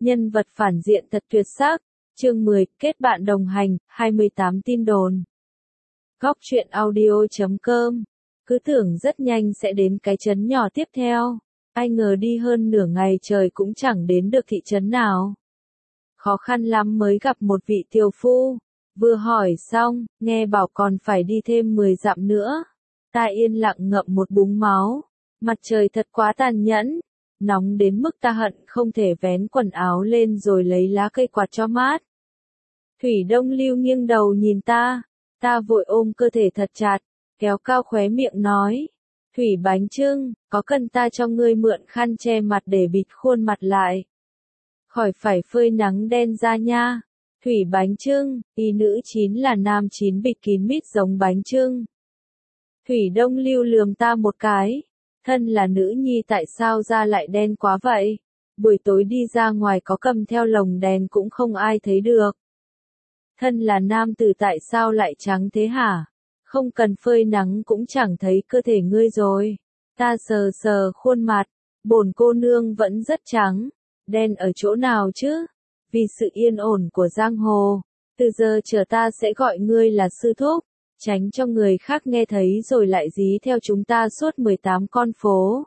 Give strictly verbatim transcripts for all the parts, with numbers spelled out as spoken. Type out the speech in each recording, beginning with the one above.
Nhân vật phản diện thật tuyệt sắc. Chương mười, kết bạn đồng hành, hai mươi tám tin đồn. Góc truyện audio chấm com. Cứ tưởng rất nhanh sẽ đến cái trấn nhỏ tiếp theo. Ai ngờ đi hơn nửa ngày trời cũng chẳng đến được thị trấn nào. Khó khăn lắm mới gặp một vị tiểu phu. Vừa hỏi xong, nghe bảo còn phải đi thêm mười dặm nữa. Ta yên lặng ngậm một búng máu. Mặt trời thật quá tàn nhẫn. Nóng đến mức ta hận không thể vén quần áo lên rồi lấy lá cây quạt cho mát. Thủy Đông Lưu nghiêng đầu nhìn ta. Ta vội ôm cơ thể thật chặt, kéo cao khóe miệng nói. Thủy Bánh Trưng, có cần ta cho ngươi mượn khăn che mặt để bịt khuôn mặt lại? Khỏi phải phơi nắng đen ra nha. Thủy Bánh Trưng, y nữ chín là nam chín bịt kín mít giống bánh trưng. Thủy Đông Lưu lườm ta một cái. Thân là nữ nhi tại sao da lại đen quá vậy? Buổi tối đi ra ngoài có cầm theo lồng đèn cũng không ai thấy được. Thân là nam tử tại sao lại trắng thế hả? Không cần phơi nắng cũng chẳng thấy cơ thể ngươi rồi. Ta sờ sờ khuôn mặt, bổn cô nương vẫn rất trắng. Đen ở chỗ nào chứ? Vì sự yên ổn của giang hồ, từ giờ trở ta sẽ gọi ngươi là sư thúc, tránh cho người khác nghe thấy rồi lại dí theo chúng ta suốt mười tám con phố.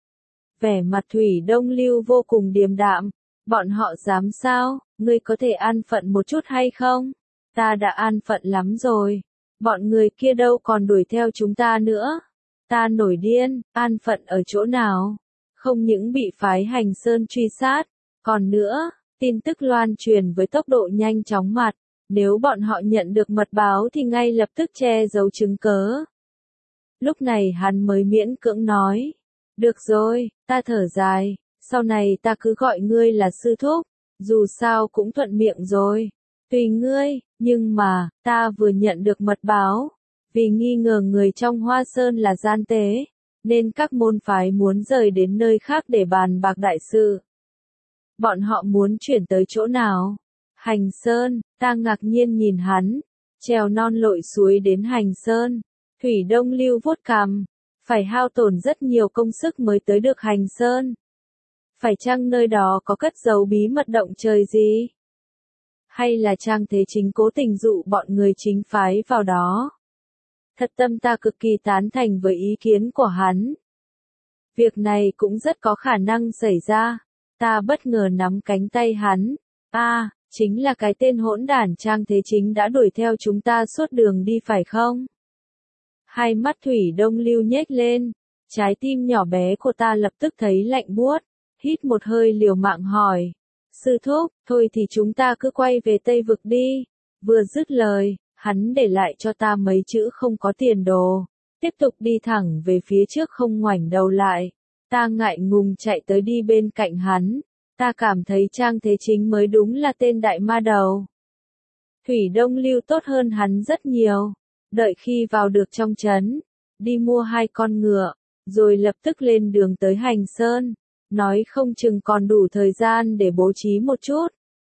Vẻ mặt Thủy Đông Lưu vô cùng điềm đạm. Bọn họ dám sao? Ngươi có thể an phận một chút hay không? Ta đã an phận lắm rồi. Bọn người kia đâu còn đuổi theo chúng ta nữa. Ta nổi điên, an phận ở chỗ nào? Không những bị phái Hành Sơn truy sát, còn nữa, tin tức loan truyền với tốc độ nhanh chóng mặt. Nếu bọn họ nhận được mật báo thì ngay lập tức che giấu chứng cớ. Lúc này hắn mới miễn cưỡng nói. Được rồi, ta thở dài, sau này ta cứ gọi ngươi là sư thúc, dù sao cũng thuận miệng rồi. Tùy ngươi, nhưng mà, ta vừa nhận được mật báo, vì nghi ngờ người trong Hoa Sơn là gian tế, nên các môn phái muốn rời đến nơi khác để bàn bạc đại sự. Bọn họ muốn chuyển tới chỗ nào? Hành Sơn, ta ngạc nhiên nhìn hắn, trèo non lội suối đến Hành Sơn. Thủy Đông Lưu vuốt cằm, phải hao tổn rất nhiều công sức mới tới được Hành Sơn. Phải chăng nơi đó có cất giấu bí mật động trời gì? Hay là Trang Thế Chính cố tình dụ bọn người chính phái vào đó? Thật tâm ta cực kỳ tán thành với ý kiến của hắn. Việc này cũng rất có khả năng xảy ra. Ta bất ngờ nắm cánh tay hắn. A, à, chính là cái tên hỗn đản Trang Thế Chính đã đuổi theo chúng ta suốt đường đi phải không? Hai mắt Thủy Đông Lưu nhếch lên. Trái tim nhỏ bé của ta lập tức thấy lạnh buốt. Hít một hơi liều mạng hỏi. Sư thúc, thôi thì chúng ta cứ quay về Tây Vực đi. Vừa dứt lời, hắn để lại cho ta mấy chữ không có tiền đồ. Tiếp tục đi thẳng về phía trước không ngoảnh đầu lại. Ta ngại ngùng chạy tới đi bên cạnh hắn. Ta cảm thấy Trang Thế Chính mới đúng là tên đại ma đầu. Thủy Đông Lưu tốt hơn hắn rất nhiều. Đợi khi vào được trong trấn, đi mua hai con ngựa, rồi lập tức lên đường tới Hành Sơn. Nói không chừng còn đủ thời gian để bố trí một chút.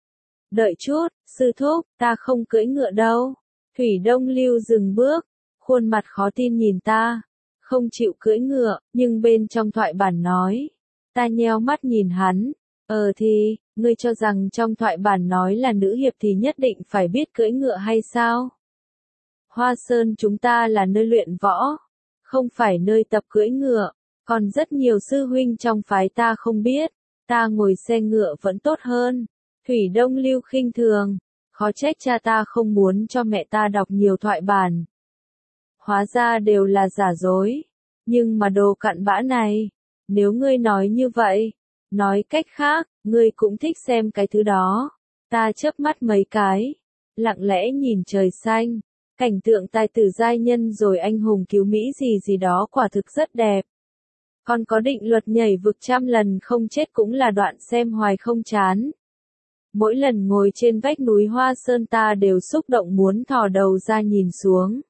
Đợi chút, sư thúc, ta không cưỡi ngựa đâu. Thủy Đông Lưu dừng bước, khuôn mặt khó tin nhìn ta. Không chịu cưỡi ngựa, nhưng bên trong thoại bản nói. Ta nheo mắt nhìn hắn. Ờ thì, ngươi cho rằng trong thoại bản nói là nữ hiệp thì nhất định phải biết cưỡi ngựa hay sao? Hoa Sơn chúng ta là nơi luyện võ, không phải nơi tập cưỡi ngựa. Còn rất nhiều sư huynh trong phái ta không biết, ta ngồi xe ngựa vẫn tốt hơn. Thủy Đông Lưu khinh thường, khó trách cha ta không muốn cho mẹ ta đọc nhiều thoại bản. Hóa ra đều là giả dối, nhưng mà đồ cặn bã này, nếu ngươi nói như vậy, nói cách khác, ngươi cũng thích xem cái thứ đó. Ta chớp mắt mấy cái, lặng lẽ nhìn trời xanh, cảnh tượng tài tử giai nhân rồi anh hùng cứu Mỹ gì gì đó quả thực rất đẹp. Còn có định luật nhảy vực trăm lần không chết cũng là đoạn xem hoài không chán. Mỗi lần ngồi trên vách núi Hoa Sơn ta đều xúc động muốn thò đầu ra nhìn xuống.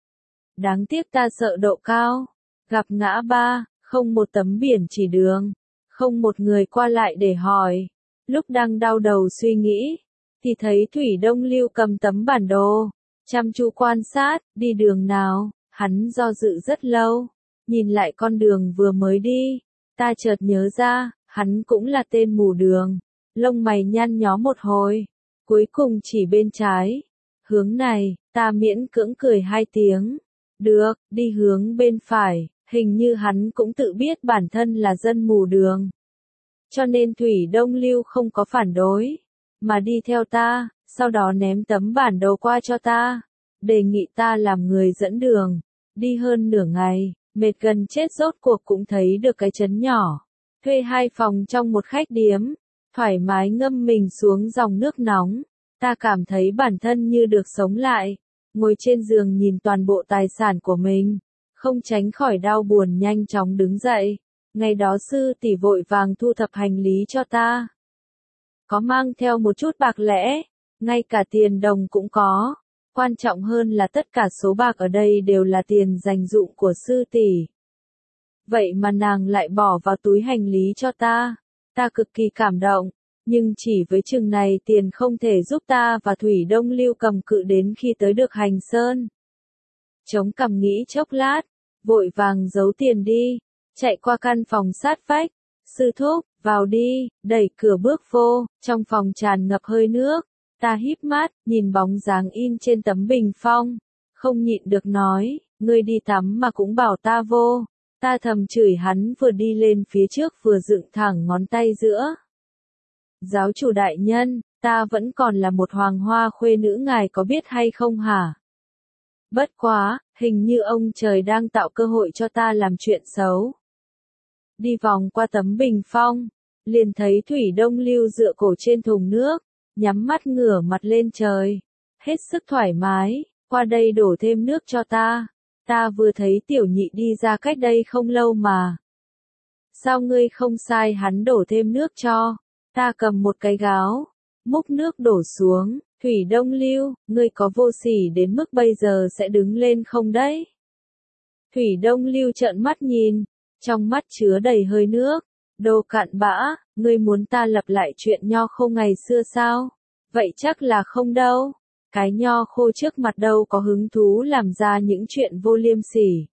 Đáng tiếc ta sợ độ cao, gặp ngã ba, không một tấm biển chỉ đường, không một người qua lại để hỏi. Lúc đang đau đầu suy nghĩ, thì thấy Thủy Đông Lưu cầm tấm bản đồ, chăm chú quan sát, đi đường nào, hắn do dự rất lâu. Nhìn lại con đường vừa mới đi, ta chợt nhớ ra, hắn cũng là tên mù đường. lông mày nhăn nhó một hồi, cuối cùng chỉ bên trái. Hướng này, ta miễn cưỡng cười hai tiếng. Được, đi hướng bên phải, hình như hắn cũng tự biết bản thân là dân mù đường. Cho nên Thủy Đông Lưu không có phản đối, mà đi theo ta, sau đó ném tấm bản đồ qua cho ta, đề nghị ta làm người dẫn đường. Đi hơn nửa ngày, mệt gần chết rốt cuộc cũng thấy được cái trấn nhỏ. Thuê hai phòng trong một khách điếm, thoải mái ngâm mình xuống dòng nước nóng. Ta cảm thấy bản thân như được sống lại, ngồi trên giường nhìn toàn bộ tài sản của mình, không tránh khỏi đau buồn nhanh chóng đứng dậy. Ngày đó sư tỷ vội vàng thu thập hành lý cho ta. Có mang theo một chút bạc lẻ, ngay cả tiền đồng cũng có. Quan trọng hơn là tất cả số bạc ở đây đều là tiền dành dụm của sư tỷ. Vậy mà nàng lại bỏ vào túi hành lý cho ta. Ta cực kỳ cảm động, nhưng chỉ với chừng này tiền không thể giúp ta và Thủy Đông Lưu cầm cự đến khi tới được Hành Sơn. Chống cằm nghĩ chốc lát, vội vàng giấu tiền đi, chạy qua căn phòng sát vách. Sư thúc, vào đi, đẩy cửa bước vô, trong phòng tràn ngập hơi nước. Ta híp mắt, nhìn bóng dáng in trên tấm bình phong, không nhịn được nói, ngươi đi tắm mà cũng bảo ta vô. Ta thầm chửi hắn vừa đi lên phía trước vừa dựng thẳng ngón tay giữa. Giáo chủ đại nhân, ta vẫn còn là một hoàng hoa khuê nữ, ngài có biết hay không hả? Bất quá, hình như ông trời đang tạo cơ hội cho ta làm chuyện xấu. Đi vòng qua tấm bình phong, liền thấy Thủy Đông Lưu dựa cổ trên thùng nước, nhắm mắt ngửa mặt lên trời, hết sức thoải mái, qua đây đổ thêm nước cho ta. Ta vừa thấy tiểu nhị đi ra cách đây không lâu mà. Sao ngươi không sai hắn đổ thêm nước cho? Ta cầm một cái gáo, múc nước đổ xuống. Thủy Đông Lưu, ngươi có vô sỉ đến mức bây giờ sẽ đứng lên không đấy? Thủy Đông Lưu trợn mắt nhìn, trong mắt chứa đầy hơi nước. Đồ cặn bã, ngươi muốn ta lặp lại chuyện nho khô ngày xưa sao? Vậy chắc là không đâu. Cái nho khô trước mặt đâu có hứng thú làm ra những chuyện vô liêm sỉ.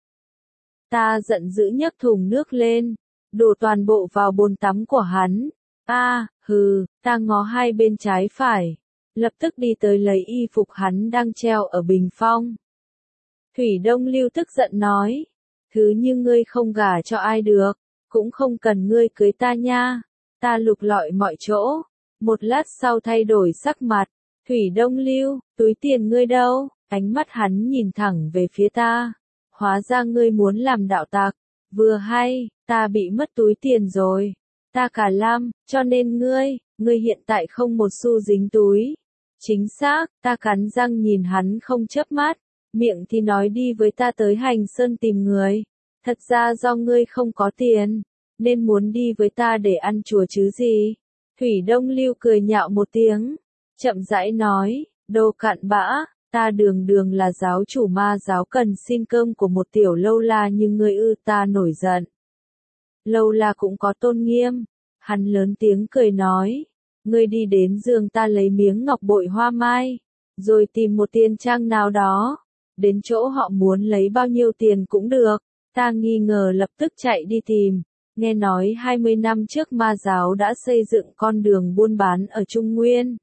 Ta giận dữ nhấc thùng nước lên, đổ toàn bộ vào bồn tắm của hắn. A, à, hừ, ta ngó hai bên trái phải, lập tức đi tới lấy y phục hắn đang treo ở bình phong. Thủy Đông Lưu tức giận nói, thứ như ngươi không gả cho ai được, cũng không cần ngươi cưới ta nha. Ta lục lọi mọi chỗ, một lát sau thay đổi sắc mặt. Thủy Đông Lưu, túi tiền ngươi đâu? Ánh mắt hắn nhìn thẳng về phía ta. Hóa ra ngươi muốn làm đạo tặc. Vừa hay, ta bị mất túi tiền rồi. Ta cả lam, cho nên ngươi, ngươi hiện tại không một xu dính túi. Chính xác, ta cắn răng nhìn hắn không chớp mắt. Miệng thì nói đi với ta tới Hành Sơn tìm người. Thật ra do ngươi không có tiền, nên muốn đi với ta để ăn chùa chứ gì. Thủy Đông Lưu cười nhạo một tiếng, chậm rãi nói, đồ cặn bã, ta đường đường là giáo chủ ma giáo cần xin cơm của một tiểu lâu la như ngươi ư? Ta nổi giận. Lâu la cũng có tôn nghiêm. Hắn lớn tiếng cười nói, ngươi đi đến giường ta lấy miếng ngọc bội hoa mai, rồi tìm một tiên trang nào đó, đến chỗ họ muốn lấy bao nhiêu tiền cũng được. Ta nghi ngờ lập tức chạy đi tìm. Nghe nói hai mươi năm trước ma giáo đã xây dựng con đường buôn bán ở Trung Nguyên.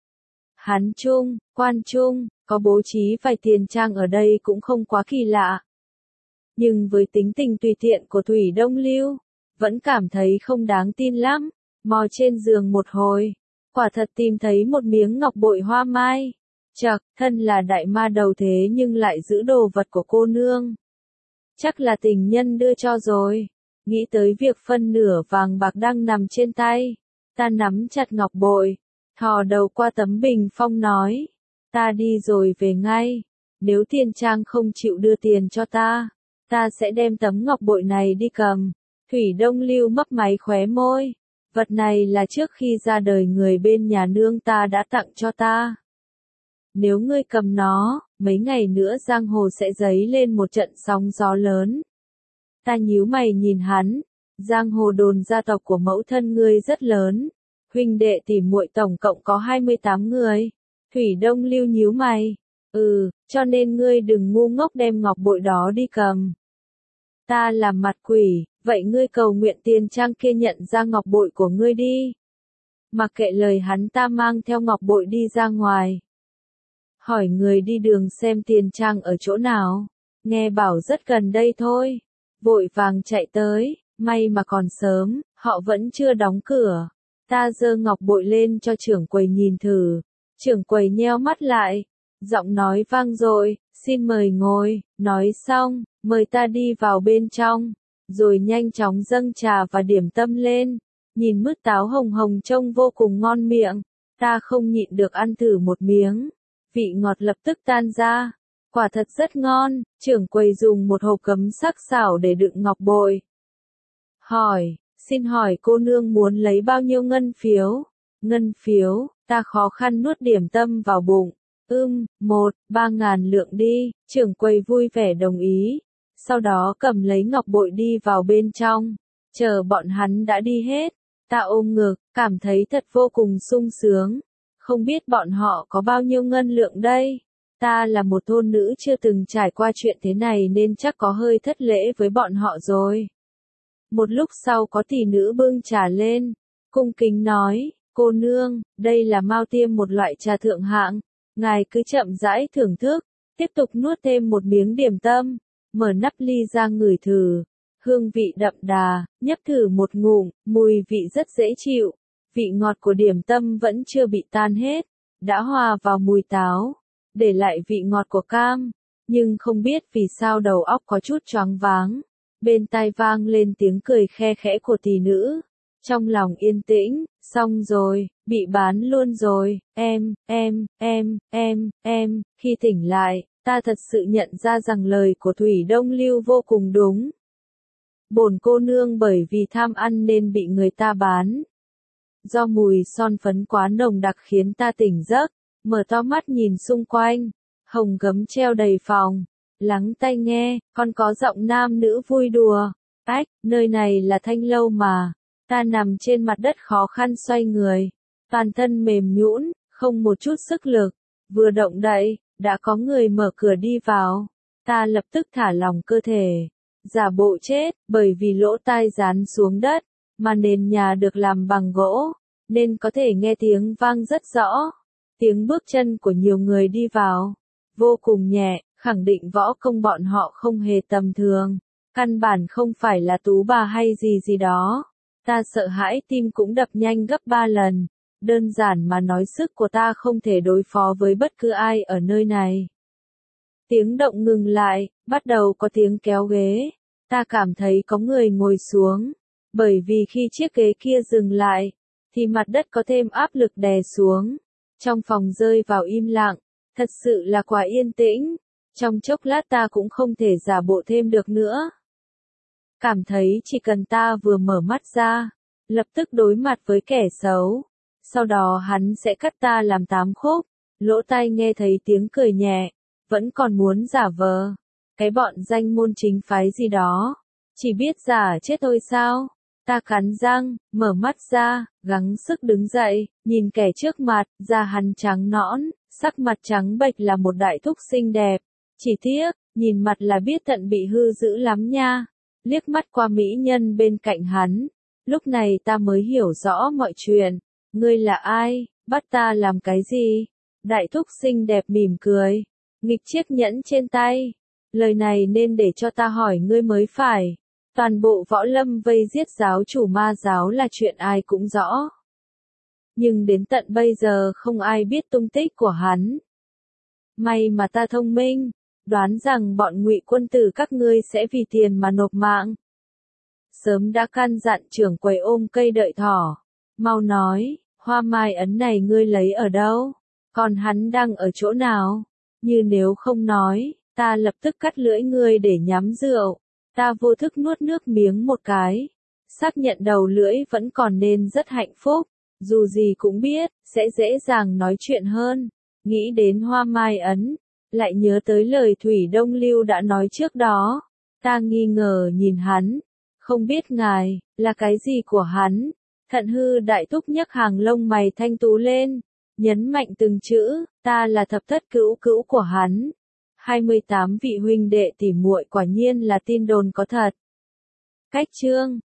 Hán Trung, Quan Trung, có bố trí vài tiền trang ở đây cũng không quá kỳ lạ. Nhưng với tính tình tùy tiện của Thủy Đông Lưu, vẫn cảm thấy không đáng tin lắm. Mò trên giường một hồi, quả thật tìm thấy một miếng ngọc bội hoa mai. Chậc, thân là đại ma đầu thế nhưng lại giữ đồ vật của cô nương. Chắc là tình nhân đưa cho rồi. Nghĩ tới việc phân nửa vàng bạc đang nằm trên tay, ta nắm chặt ngọc bội, thò đầu qua tấm bình phong nói, ta đi rồi về ngay. Nếu tiền trang không chịu đưa tiền cho ta, ta sẽ đem tấm ngọc bội này đi cầm. Thủy Đông Lưu mấp máy khóe môi, vật này là trước khi ra đời người bên nhà nương ta đã tặng cho ta. Nếu ngươi cầm nó, mấy ngày nữa giang hồ sẽ dấy lên một trận sóng gió lớn. Ta nhíu mày nhìn hắn, giang hồ đồn gia tộc của mẫu thân ngươi rất lớn, huynh đệ tỷ muội tổng cộng có hai mươi tám người. Thủy Đông Lưu nhíu mày, ừ, cho nên ngươi đừng ngu ngốc đem ngọc bội đó đi cầm. Ta làm mặt quỷ, vậy ngươi cầu nguyện tiền trang kia nhận ra ngọc bội của ngươi đi. Mặc kệ lời hắn ta mang theo ngọc bội đi ra ngoài. Hỏi người đi đường xem tiền trang ở chỗ nào, nghe bảo rất gần đây thôi. Vội vàng chạy tới, may mà còn sớm, họ vẫn chưa đóng cửa. Ta giơ ngọc bội lên cho trưởng quầy nhìn thử. Trưởng quầy nheo mắt lại, giọng nói vang dội, xin mời ngồi. Nói xong, mời ta đi vào bên trong, rồi nhanh chóng dâng trà và điểm tâm lên. Nhìn mứt táo hồng hồng trông vô cùng ngon miệng, ta không nhịn được ăn thử một miếng. Vị ngọt lập tức tan ra, quả thật rất ngon. Trưởng quầy dùng một hộp cấm sắc sảo để đựng ngọc bội. Hỏi, xin hỏi cô nương muốn lấy bao nhiêu ngân phiếu? Ngân phiếu, ta khó khăn nuốt điểm tâm vào bụng. Ưm, một, ba ngàn lượng đi. Trưởng quầy vui vẻ đồng ý. Sau đó cầm lấy ngọc bội đi vào bên trong. Chờ bọn hắn đã đi hết, ta ôm ngực, cảm thấy thật vô cùng sung sướng. Không biết bọn họ có bao nhiêu ngân lượng đây? Ta là một thôn nữ chưa từng trải qua chuyện thế này nên chắc có hơi thất lễ với bọn họ rồi. Một lúc sau có tỷ nữ bưng trà lên, cung kính nói, cô nương, đây là mao tiêm, một loại trà thượng hạng. Ngài cứ chậm rãi thưởng thức, tiếp tục nuốt thêm một miếng điểm tâm, mở nắp ly ra ngửi thử. Hương vị đậm đà, nhấp thử một ngụm, mùi vị rất dễ chịu. Vị ngọt của điểm tâm vẫn chưa bị tan hết, đã hòa vào mùi táo, để lại vị ngọt của cam. Nhưng không biết vì sao đầu óc có chút choáng váng. Bên tai vang lên tiếng cười khe khẽ của tỷ nữ. Trong lòng yên tĩnh, xong rồi, bị bán luôn rồi, em, em, em, em, em. Khi tỉnh lại, ta thật sự nhận ra rằng lời của Thủy Đông Lưu vô cùng đúng. Bổn cô nương bởi vì tham ăn nên bị người ta bán. Do mùi son phấn quá nồng đặc khiến ta tỉnh giấc, mở to mắt nhìn xung quanh, hồng gấm treo đầy phòng. Lắng tai nghe, còn có giọng nam nữ vui đùa. Ách, nơi này là Thanh Lâu mà. Ta nằm trên mặt đất khó khăn xoay người, toàn thân mềm nhũn, không một chút sức lực. Vừa động đậy, đã có người mở cửa đi vào. Ta lập tức thả lỏng cơ thể, giả bộ chết, bởi vì lỗ tai dán xuống đất, mà nền nhà được làm bằng gỗ, nên có thể nghe tiếng vang rất rõ. Tiếng bước chân của nhiều người đi vào, vô cùng nhẹ, khẳng định võ công bọn họ không hề tầm thường, căn bản không phải là tú bà hay gì gì đó. Ta sợ hãi, tim cũng đập nhanh gấp ba lần. Đơn giản mà nói, sức của ta không thể đối phó với bất cứ ai ở nơi này. Tiếng động ngừng lại, bắt đầu có tiếng kéo ghế. Ta cảm thấy có người ngồi xuống, bởi vì khi chiếc ghế kia dừng lại, thì mặt đất có thêm áp lực đè xuống. Trong phòng rơi vào im lặng, thật sự là quá yên tĩnh. Trong chốc lát ta cũng không thể giả bộ thêm được nữa. Cảm thấy chỉ cần ta vừa mở mắt ra, lập tức đối mặt với kẻ xấu. Sau đó hắn sẽ cắt ta làm tám khúc. Lỗ tai nghe thấy tiếng cười nhẹ, vẫn còn muốn giả vờ. Cái bọn danh môn chính phái gì đó, chỉ biết giả chết thôi sao? Ta cắn răng, mở mắt ra, gắng sức đứng dậy, nhìn kẻ trước mặt, da hắn trắng nõn, sắc mặt trắng bệch là một đại thúc xinh đẹp. Chỉ tiếc, nhìn mặt là biết tận bị hư dữ lắm nha. Liếc mắt qua mỹ nhân bên cạnh hắn, lúc này ta mới hiểu rõ mọi chuyện. Ngươi là ai, bắt ta làm cái gì? Đại thúc xinh đẹp mỉm cười, nghịch chiếc nhẫn trên tay. Lời này nên để cho ta hỏi ngươi mới phải. Toàn bộ võ lâm vây giết giáo chủ ma giáo là chuyện ai cũng rõ. Nhưng đến tận bây giờ không ai biết tung tích của hắn. May mà ta thông minh, đoán rằng bọn Ngụy quân tử các ngươi sẽ vì tiền mà nộp mạng. Sớm đã căn dặn trưởng quầy ôm cây đợi thỏ. Mau nói, hoa mai ấn này ngươi lấy ở đâu? Còn hắn đang ở chỗ nào? Như nếu không nói, ta lập tức cắt lưỡi ngươi để nhắm rượu. Ta vô thức nuốt nước miếng một cái. Xác nhận đầu lưỡi vẫn còn nên rất hạnh phúc. Dù gì cũng biết, sẽ dễ dàng nói chuyện hơn. Nghĩ đến hoa mai ấn, lại nhớ tới lời Thủy Đông Lưu đã nói trước đó. Ta nghi ngờ nhìn hắn. Không biết ngài, là cái gì của hắn? Thận hư đại thúc nhấc hàng lông mày thanh tú lên. Nhấn mạnh từng chữ, ta là thập thất cữu cữu của hắn. hai mươi tám vị huynh đệ tỉ muội quả nhiên là tin đồn có thật. Cách chương